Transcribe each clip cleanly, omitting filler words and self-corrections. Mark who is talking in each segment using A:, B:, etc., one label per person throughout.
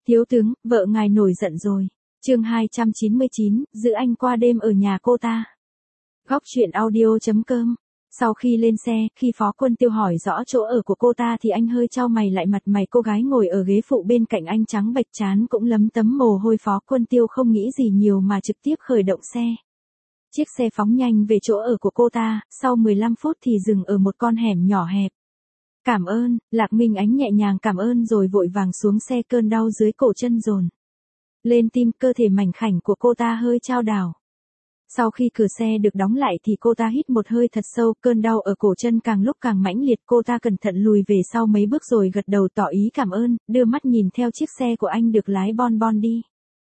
A: Thiếu tướng, vợ ngài nổi giận rồi. Chương 299, giữ anh qua đêm ở nhà cô ta. Góc truyện audio.com. Sau khi lên xe, khi Phó Quân Tiêu hỏi rõ chỗ ở của cô ta thì anh hơi chau mày lại, mặt mày cô gái ngồi ở ghế phụ bên cạnh anh trắng bệch, trán cũng lấm tấm mồ hôi. Phó Quân Tiêu không nghĩ gì nhiều mà trực tiếp khởi động xe. Chiếc xe phóng nhanh về chỗ ở của cô ta, sau 15 phút thì dừng ở một con hẻm nhỏ hẹp. Cảm ơn, Lạc Minh Ánh nhẹ nhàng cảm ơn rồi vội vàng xuống xe, cơn đau dưới cổ chân dồn lên tim, cơ thể mảnh khảnh của cô ta hơi chao đảo. Sau khi cửa xe được đóng lại thì cô ta hít một hơi thật sâu, cơn đau ở cổ chân càng lúc càng mãnh liệt. Cô ta cẩn thận lùi về sau mấy bước rồi gật đầu tỏ ý cảm ơn, đưa mắt nhìn theo chiếc xe của anh được lái bon bon đi.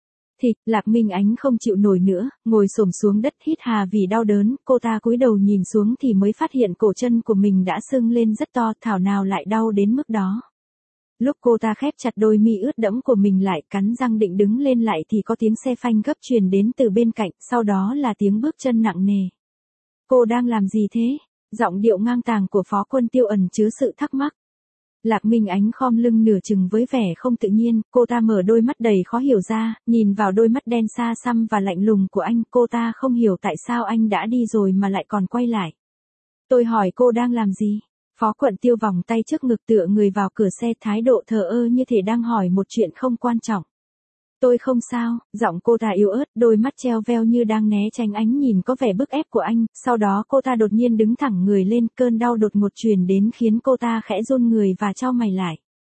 A: Lạc Minh Ánh không chịu nổi nữa, ngồi xổm xuống đất hít hà vì đau đớn. Cô ta cúi đầu nhìn xuống thì mới phát hiện cổ chân của mình đã sưng lên rất to, thảo nào lại đau đến mức đó. Lúc cô ta khép chặt đôi mi ướt đẫm của mình lại, cắn răng định đứng lên lại thì có tiếng xe phanh gấp truyền đến từ bên cạnh, sau đó là tiếng bước chân nặng nề. Cô đang làm gì thế? Giọng điệu ngang tàng của Phó Quân Tiêu ẩn chứa sự thắc mắc. Lạc Minh Ánh khom lưng nửa chừng với vẻ không tự nhiên, cô ta mở đôi mắt đầy khó hiểu ra, nhìn vào đôi mắt đen xa xăm và lạnh lùng của anh. Cô ta không hiểu tại sao anh đã đi rồi mà lại còn quay lại. Tôi hỏi cô đang làm gì? Phó Quân Tiêu vòng tay trước ngực tựa người vào cửa xe, thái độ thờ ơ như thể đang hỏi một chuyện không quan trọng. Tôi không sao, giọng cô ta yếu ớt, đôi mắt treo veo như đang né tránh ánh nhìn có vẻ bức ép của anh. Sau đó cô ta đột nhiên đứng thẳng người lên, cơn đau đột ngột truyền đến khiến cô ta khẽ run người và chau mày lại.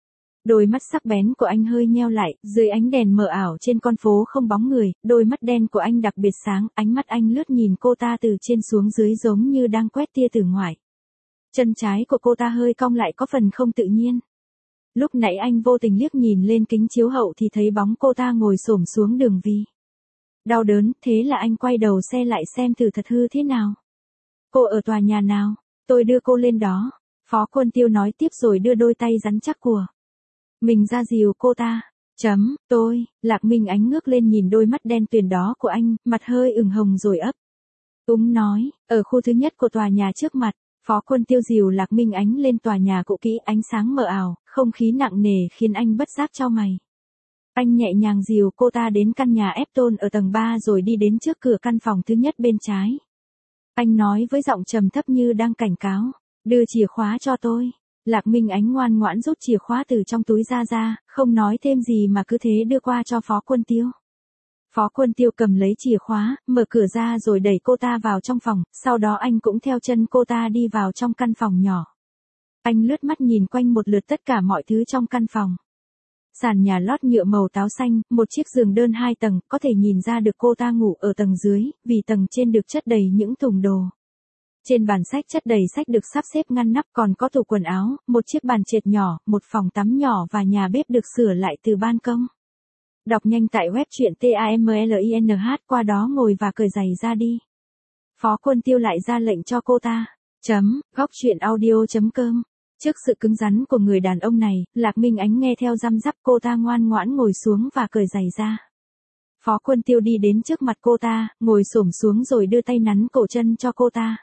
A: Đôi mắt sắc bén của anh hơi nheo lại, dưới ánh đèn mờ ảo trên con phố không bóng người, đôi mắt đen của anh đặc biệt sáng, ánh mắt anh lướt nhìn cô ta từ trên xuống dưới giống như đang quét tia từ ngoài. Chân trái của cô ta hơi cong lại có phần không tự nhiên. Lúc nãy anh vô tình liếc nhìn lên kính chiếu hậu thì thấy bóng cô ta ngồi xổm xuống đường vì đau đớn, thế là anh quay đầu xe lại xem thử thật hư thế nào. Cô ở tòa nhà nào? Tôi đưa cô lên đó. Phó Quân Tiêu nói tiếp rồi đưa đôi tay rắn chắc của mình ra dìu cô ta. Tôi, Lạc Minh Ánh ngước lên nhìn đôi mắt đen tuyền đó của anh, mặt hơi ửng hồng rồi ấp úng nói, ở khu thứ nhất của tòa nhà trước mặt. Phó Quân Tiêu dìu Lạc Minh Ánh lên tòa nhà cũ kỹ, ánh sáng mờ ảo, không khí nặng nề khiến anh bất giác chau mày. Anh nhẹ nhàng dìu cô ta đến căn nhà Epton ở tầng 3 rồi đi đến trước cửa căn phòng thứ nhất bên trái. Anh nói với giọng trầm thấp như đang cảnh cáo, đưa chìa khóa cho tôi. Lạc Minh Ánh ngoan ngoãn rút chìa khóa từ trong túi ra, không nói thêm gì mà cứ thế đưa qua cho Phó Quân Tiêu. Phó Quân Tiêu cầm lấy chìa khóa, mở cửa ra rồi đẩy cô ta vào trong phòng, sau đó anh cũng theo chân cô ta đi vào trong căn phòng nhỏ. Anh lướt mắt nhìn quanh một lượt tất cả mọi thứ trong căn phòng. Sàn nhà lót nhựa màu táo xanh, một chiếc giường đơn 2 tầng, có thể nhìn ra được cô ta ngủ ở tầng dưới, vì tầng trên được chất đầy những thùng đồ. Trên bàn sách chất đầy sách được sắp xếp ngăn nắp, còn có tủ quần áo, một chiếc bàn trệt nhỏ, một phòng tắm nhỏ và nhà bếp được sửa lại từ ban công. Đọc nhanh tại web truyện TAMLINH, qua đó ngồi và cởi giày ra đi. Phó Quân Tiêu lại ra lệnh cho cô ta. Góc truyện audio.com. Trước sự cứng rắn của người đàn ông này, Lạc Minh Ánh nghe theo răm rắp, cô ta ngoan ngoãn ngồi xuống và cởi giày ra. Phó Quân Tiêu đi đến trước mặt cô ta, ngồi xổm xuống rồi đưa tay nắn cổ chân cho cô ta.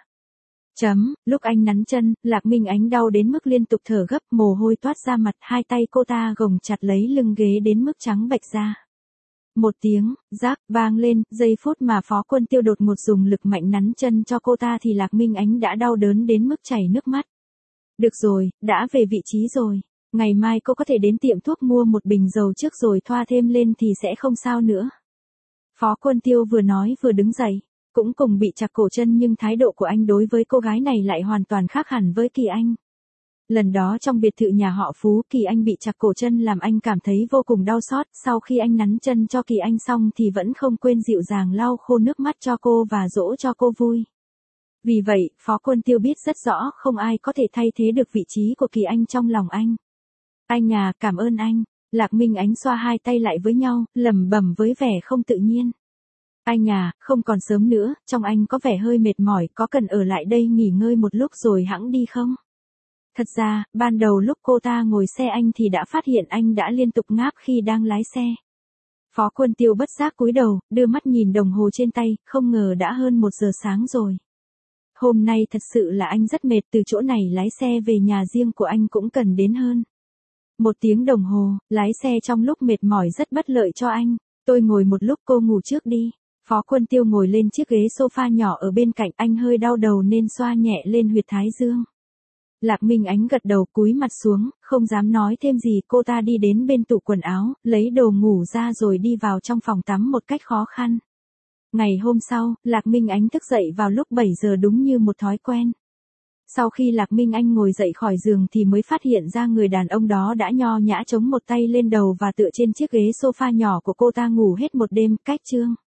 A: Lúc anh nắn chân, Lạc Minh Ánh đau đến mức liên tục thở gấp, mồ hôi toát ra mặt, hai tay cô ta gồng chặt lấy lưng ghế đến mức trắng bệch ra. Một tiếng rác vang lên, giây phút mà Phó Quân Tiêu đột ngột dùng lực mạnh nắn chân cho cô ta thì Lạc Minh Ánh đã đau đớn đến mức chảy nước mắt. Được rồi, đã về vị trí rồi. Ngày mai cô có thể đến tiệm thuốc mua một bình dầu trước rồi thoa thêm lên thì sẽ không sao nữa. Phó Quân Tiêu vừa nói vừa đứng dậy. Cũng cùng bị chặt cổ chân nhưng thái độ của anh đối với cô gái này lại hoàn toàn khác hẳn với Kỳ Anh. Lần đó trong biệt thự nhà họ Phú, Kỳ Anh bị chặt cổ chân làm anh cảm thấy vô cùng đau xót, sau khi anh nắn chân cho Kỳ Anh xong thì vẫn không quên dịu dàng lau khô nước mắt cho cô và dỗ cho cô vui. Vì vậy, Phó Quân Tiêu biết rất rõ không ai có thể thay thế được vị trí của Kỳ Anh trong lòng anh. Anh à, cảm ơn anh. Lạc Minh Ánh xoa hai tay lại với nhau, lẩm bẩm với vẻ không tự nhiên. Anh à, không còn sớm nữa, trông anh có vẻ hơi mệt mỏi, có cần ở lại đây nghỉ ngơi một lúc rồi hẵng đi không? Thật ra, ban đầu lúc cô ta ngồi xe anh thì đã phát hiện anh đã liên tục ngáp khi đang lái xe. Phó Quân Tiêu bất giác cúi đầu, đưa mắt nhìn đồng hồ trên tay, không ngờ đã hơn 1 giờ sáng rồi. Hôm nay thật sự là anh rất mệt, từ chỗ này lái xe về nhà riêng của anh cũng cần đến hơn 1 tiếng đồng hồ, lái xe trong lúc mệt mỏi rất bất lợi cho anh. Tôi ngồi một lúc, cô ngủ trước đi. Phó Quân Tiêu ngồi lên chiếc ghế sofa nhỏ ở bên cạnh, anh hơi đau đầu nên xoa nhẹ lên huyệt thái dương. Lạc Minh Ánh gật đầu, cúi mặt xuống, không dám nói thêm gì. Cô ta đi đến bên tủ quần áo, lấy đồ ngủ ra rồi đi vào trong phòng tắm một cách khó khăn. Ngày hôm sau, Lạc Minh Ánh thức dậy vào lúc 7 giờ đúng như một thói quen. Sau khi Lạc Minh Anh ngồi dậy khỏi giường thì mới phát hiện ra người đàn ông đó đã nho nhã chống một tay lên đầu và tựa trên chiếc ghế sofa nhỏ của cô ta ngủ hết một đêm. Cách chương